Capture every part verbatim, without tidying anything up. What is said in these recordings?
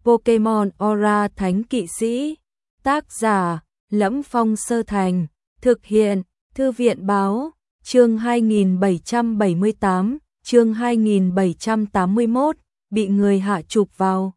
Pokemon Aura Thánh Kỵ Sĩ. Tác giả: Lẫm Phong Sơ Thành. Thực hiện: Thư viện Báo. Chương hai nghìn bảy trăm bảy mươi tám, chương hai nghìn bảy trăm tám mươi mốt, bị người hạ chụp vào.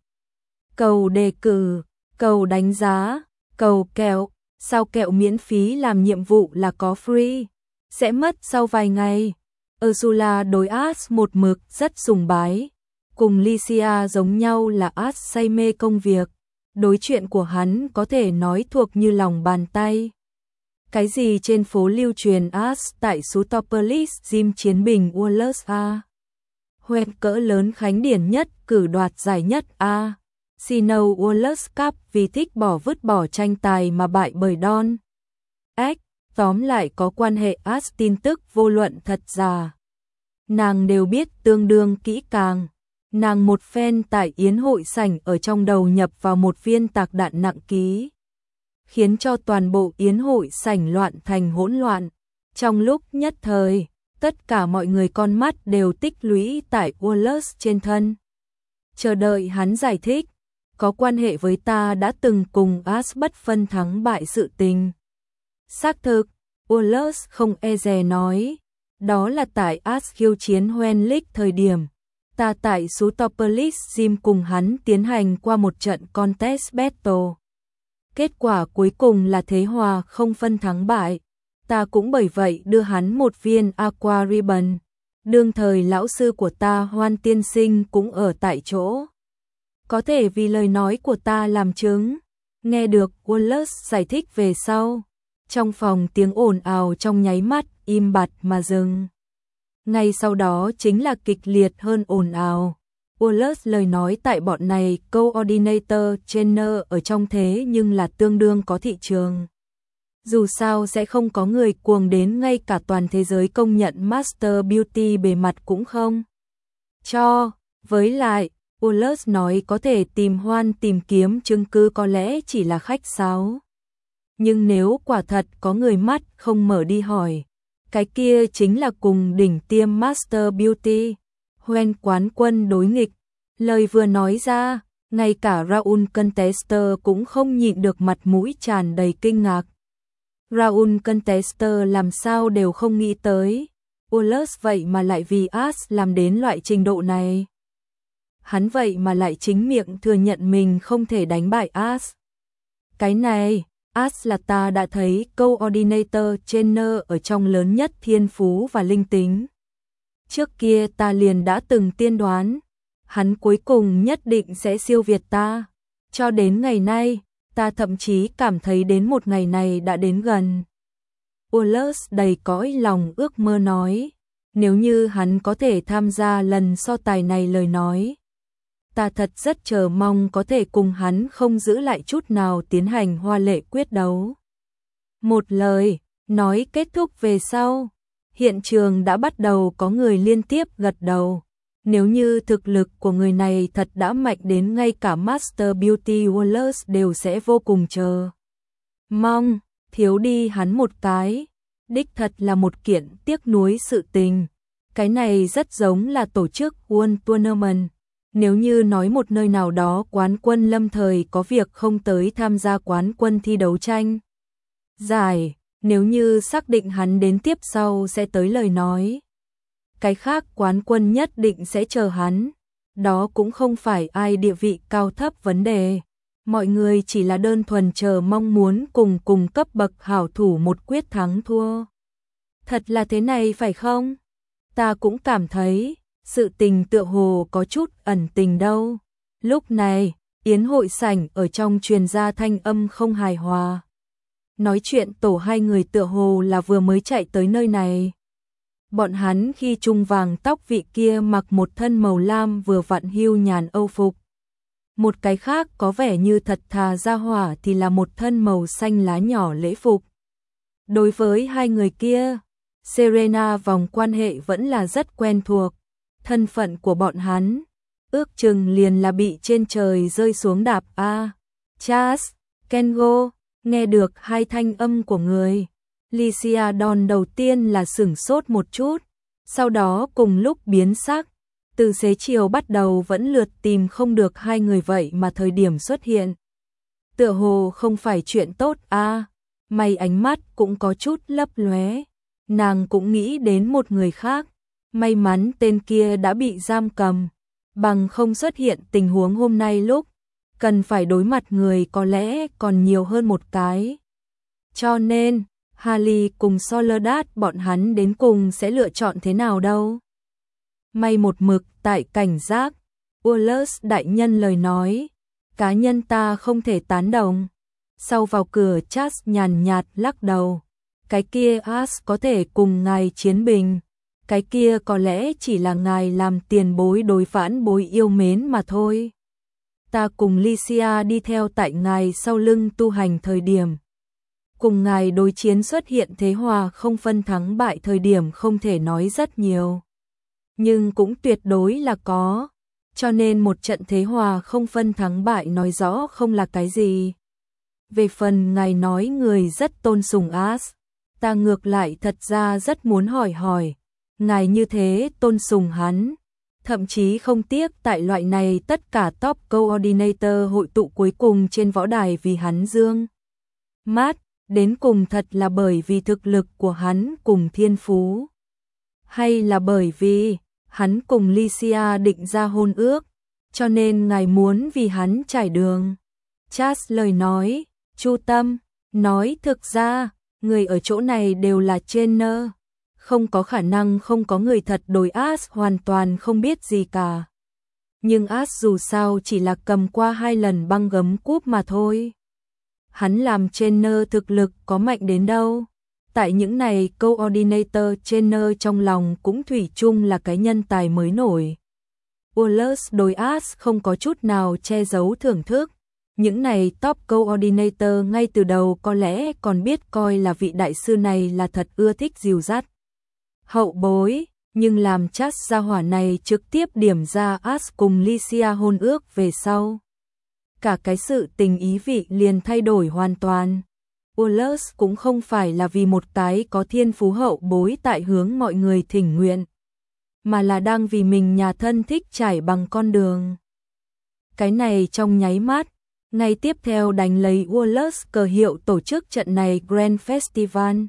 Cầu đề cử, cầu đánh giá, cầu kẹo, sao kẹo miễn phí làm nhiệm vụ là có free, sẽ mất sau vài ngày. Ursula đối Ash một mực rất sùng bái, cùng Lycia giống nhau là Ash say mê công việc, đối chuyện của hắn có thể nói thuộc như lòng bàn tay. Cái gì trên phố lưu truyền Ash tại Sutopolis Gym chiến bình Wallace A. Hoẹt cỡ lớn khánh điển nhất cử đoạt giải nhất A. Sino Wallace Cup vì thích bỏ vứt bỏ tranh tài mà bại bởi Don. Ếch, tóm lại có quan hệ Ash tin tức vô luận thật giả. Nàng đều biết tương đương kỹ càng. Nàng một phen tại yến hội sảnh ở trong đầu nhập vào một viên tạc đạn nặng ký, khiến cho toàn bộ yến hội sảnh loạn thành hỗn loạn. Trong lúc nhất thời, tất cả mọi người con mắt đều tích lũy tại Wallace trên thân, chờ đợi hắn giải thích, có quan hệ với ta đã từng cùng Ash bất phân thắng bại sự tình. Xác thực, Wallace không e dè nói, đó là tại Ash khiêu chiến Hoen League thời điểm, ta tại Sutopolis Gym cùng hắn tiến hành qua một trận contest battle. Kết quả cuối cùng là thế hòa không phân thắng bại, ta cũng bởi vậy đưa hắn một viên Aqua Ribbon. Đương thời lão sư của ta Hoan tiên sinh cũng ở tại chỗ, có thể vì lời nói của ta làm chứng. Nghe được Wallace giải thích về sau, trong phòng tiếng ồn ào trong nháy mắt im bặt mà dừng. Ngay sau đó chính là kịch liệt hơn ồn ào. Wallace lời nói tại bọn này coordinator trainer ở trong thế nhưng là tương đương có thị trường. Dù sao sẽ không có người cuồng đến ngay cả toàn thế giới công nhận Master Beauty bề mặt cũng không cho. Với lại, Wallace nói có thể tìm Hoan tìm kiếm chứng cứ có lẽ chỉ là khách sáo. Nhưng nếu quả thật có người mắt không mở đi hỏi, cái kia chính là cùng đỉnh tiêm Master Beauty, Hoen quán quân đối nghịch. Lời vừa nói ra, ngay cả Raul Contester cũng không nhịn được mặt mũi tràn đầy kinh ngạc. Raul Contester làm sao đều không nghĩ tới, Wallace vậy mà lại vì Ash làm đến loại trình độ này. Hắn vậy mà lại chính miệng thừa nhận mình không thể đánh bại Ash. Cái này, Ash là ta đã thấy coordinator trainer ở trong lớn nhất thiên phú và linh tính. Trước kia ta liền đã từng tiên đoán, hắn cuối cùng nhất định sẽ siêu việt ta. Cho đến ngày nay, ta thậm chí cảm thấy đến một ngày này đã đến gần. Wallace đầy cõi lòng ước mơ nói, nếu như hắn có thể tham gia lần so tài này lời nói, ta thật rất chờ mong có thể cùng hắn không giữ lại chút nào tiến hành hoa lệ quyết đấu. Một lời nói kết thúc về sau, hiện trường đã bắt đầu có người liên tiếp gật đầu. Nếu như thực lực của người này thật đã mạnh đến ngay cả Master Beauty Wallace đều sẽ vô cùng chờ mong, thiếu đi hắn một cái, đích thật là một kiện tiếc nuối sự tình. Cái này rất giống là tổ chức World Tournament. Nếu như nói một nơi nào đó quán quân lâm thời có việc không tới tham gia quán quân thi đấu tranh giải, nếu như xác định hắn đến tiếp sau sẽ tới lời nói, cái khác quán quân nhất định sẽ chờ hắn. Đó cũng không phải ai địa vị cao thấp vấn đề, mọi người chỉ là đơn thuần chờ mong muốn cùng cùng cấp bậc hảo thủ một quyết thắng thua. Thật là thế này phải không? Ta cũng cảm thấy sự tình tựa hồ có chút ẩn tình đâu. Lúc này, yến hội sảnh ở trong truyền ra thanh âm không hài hòa. Nói chuyện tổ hai người tựa hồ là vừa mới chạy tới nơi này. Bọn hắn khi trung vàng tóc vị kia mặc một thân màu lam vừa vặn hưu nhàn âu phục. Một cái khác có vẻ như thật thà ra hỏa thì là một thân màu xanh lá nhỏ lễ phục. Đối với hai người kia, Serena vòng quan hệ vẫn là rất quen thuộc. Thân phận của bọn hắn, ước chừng liền là bị trên trời rơi xuống đạp A. Chas, Kengo, nghe được hai thanh âm của người. Lycia Don đầu tiên là sửng sốt một chút, sau đó cùng lúc biến sắc. Từ xế chiều bắt đầu vẫn lượt tìm không được hai người vậy mà thời điểm xuất hiện. Tựa hồ không phải chuyện tốt à, may ánh mắt cũng có chút lấp lóe. Nàng cũng nghĩ đến một người khác, may mắn tên kia đã bị giam cầm, bằng không xuất hiện tình huống hôm nay lúc cần phải đối mặt người có lẽ còn nhiều hơn một cái. Cho nên, Harley cùng Soledad bọn hắn đến cùng sẽ lựa chọn thế nào đâu. May một mực tại cảnh giác, Wallace đại nhân lời nói, cá nhân ta không thể tán đồng. Sau vào cửa Charles nhàn nhạt lắc đầu, cái kia As có thể cùng ngài chiến bình, cái kia có lẽ chỉ là ngài làm tiền bối đối vãn bối yêu mến mà thôi. Ta cùng Lycia đi theo tại ngài sau lưng tu hành thời điểm. Cùng ngài đối chiến xuất hiện thế hòa không phân thắng bại thời điểm không thể nói rất nhiều. Nhưng cũng tuyệt đối là có. Cho nên một trận thế hòa không phân thắng bại nói rõ không là cái gì. Về phần ngài nói người rất tôn sùng As, ta ngược lại thật ra rất muốn hỏi hỏi. Ngài như thế tôn sùng hắn, thậm chí không tiếc tại loại này tất cả top coordinator hội tụ cuối cùng trên võ đài vì hắn dương mát, đến cùng thật là bởi vì thực lực của hắn cùng thiên phú, hay là bởi vì hắn cùng Lycia định ra hôn ước, cho nên ngài muốn vì hắn trải đường. Charles lời nói, chu tâm, nói thực ra, người ở chỗ này đều là trainer. Không có khả năng không có người thật đối As hoàn toàn không biết gì cả. Nhưng As dù sao chỉ là cầm qua hai lần băng gấm cúp mà thôi. Hắn làm trainer thực lực có mạnh đến đâu. Tại những này coordinator trainer trong lòng cũng thủy chung là cái nhân tài mới nổi. Wallace đối As không có chút nào che giấu thưởng thức. Những này top coordinator ngay từ đầu có lẽ còn biết coi là vị đại sư này là thật ưa thích dìu dắt hậu bối, nhưng làm Charles gia hỏa này trực tiếp điểm ra As cùng Lycia hôn ước về sau. Cả cái sự tình ý vị liền thay đổi hoàn toàn. Wallace cũng không phải là vì một cái có thiên phú hậu bối tại hướng mọi người thỉnh nguyện, mà là đang vì mình nhà thân thích trải bằng con đường. Cái này trong nháy mắt, ngay tiếp theo đánh lấy Wallace cờ hiệu tổ chức trận này Grand Festival.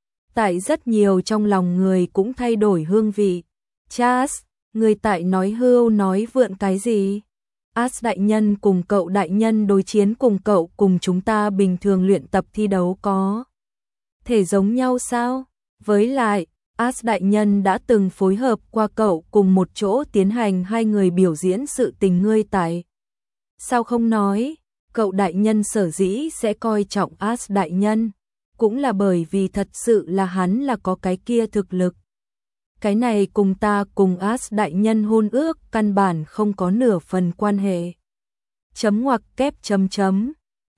Tại rất nhiều trong lòng người cũng thay đổi hương vị. Charles, người tại nói hưu nói vượn cái gì? As đại nhân cùng cậu đại nhân đối chiến cùng cậu cùng chúng ta bình thường luyện tập thi đấu có thể giống nhau sao? Với lại, As đại nhân đã từng phối hợp qua cậu cùng một chỗ tiến hành hai người biểu diễn sự tình ngươi tại. Sao không nói? Cậu đại nhân sở dĩ sẽ coi trọng As đại nhân, cũng là bởi vì thật sự là hắn là có cái kia thực lực. Cái này cùng ta cùng As đại nhân hôn ước căn bản không có nửa phần quan hệ. Chấm ngoặc kép chấm chấm.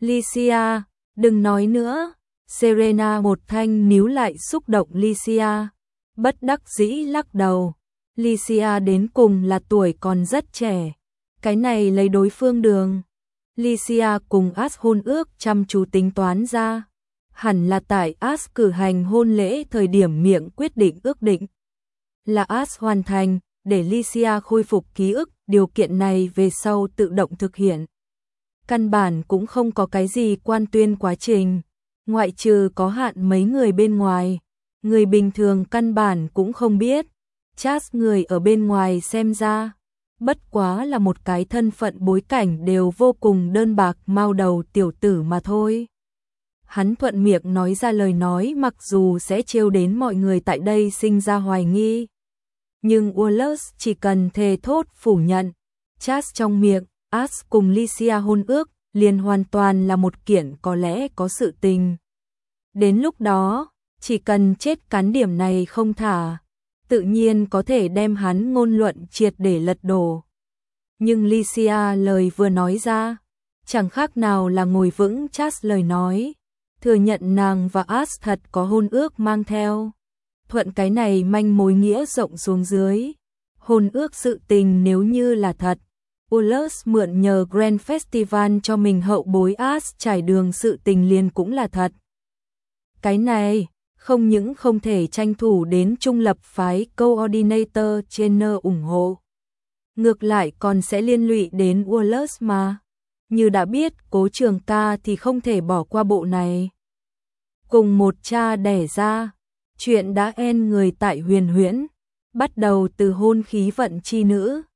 Lycia, đừng nói nữa. Serena một thanh níu lại xúc động Lycia. Bất đắc dĩ lắc đầu. Lycia đến cùng là tuổi còn rất trẻ. Cái này lấy đối phương đường. Lycia cùng As hôn ước chăm chú tính toán ra. Hẳn là tại As cử hành hôn lễ thời điểm miệng quyết định ước định. Là As hoàn thành, để Lycia khôi phục ký ức, điều kiện này về sau tự động thực hiện. Căn bản cũng không có cái gì quan tuyên quá trình, ngoại trừ có hạn mấy người bên ngoài. Người bình thường căn bản cũng không biết. Charles người ở bên ngoài xem ra, bất quá là một cái thân phận bối cảnh đều vô cùng đơn bạc mao đầu tiểu tử mà thôi. Hắn thuận miệng nói ra lời nói mặc dù sẽ trêu đến mọi người tại đây sinh ra hoài nghi. Nhưng Wallace chỉ cần thề thốt phủ nhận. Charles trong miệng, As cùng Lycia hôn ước, liền hoàn toàn là một kiện có lẽ có sự tình. Đến lúc đó, chỉ cần chết cắn điểm này không thả, tự nhiên có thể đem hắn ngôn luận triệt để lật đổ. Nhưng Lycia lời vừa nói ra, chẳng khác nào là ngồi vững Charles lời nói. Thừa nhận nàng và As thật có hôn ước mang theo. Thuận cái này manh mối nghĩa rộng xuống dưới. Hôn ước sự tình nếu như là thật, Wallace mượn nhờ Grand Festival cho mình hậu bối As trải đường sự tình liền cũng là thật. Cái này, không những không thể tranh thủ đến trung lập phái coordinator trainer ủng hộ, ngược lại còn sẽ liên lụy đến Wallace mà. Như đã biết, Cố Trường Ca thì không thể bỏ qua bộ này. Cùng một cha đẻ ra, chuyện đã en người tại Huyền Huyễn, bắt đầu từ hôn khí vận chi nữ,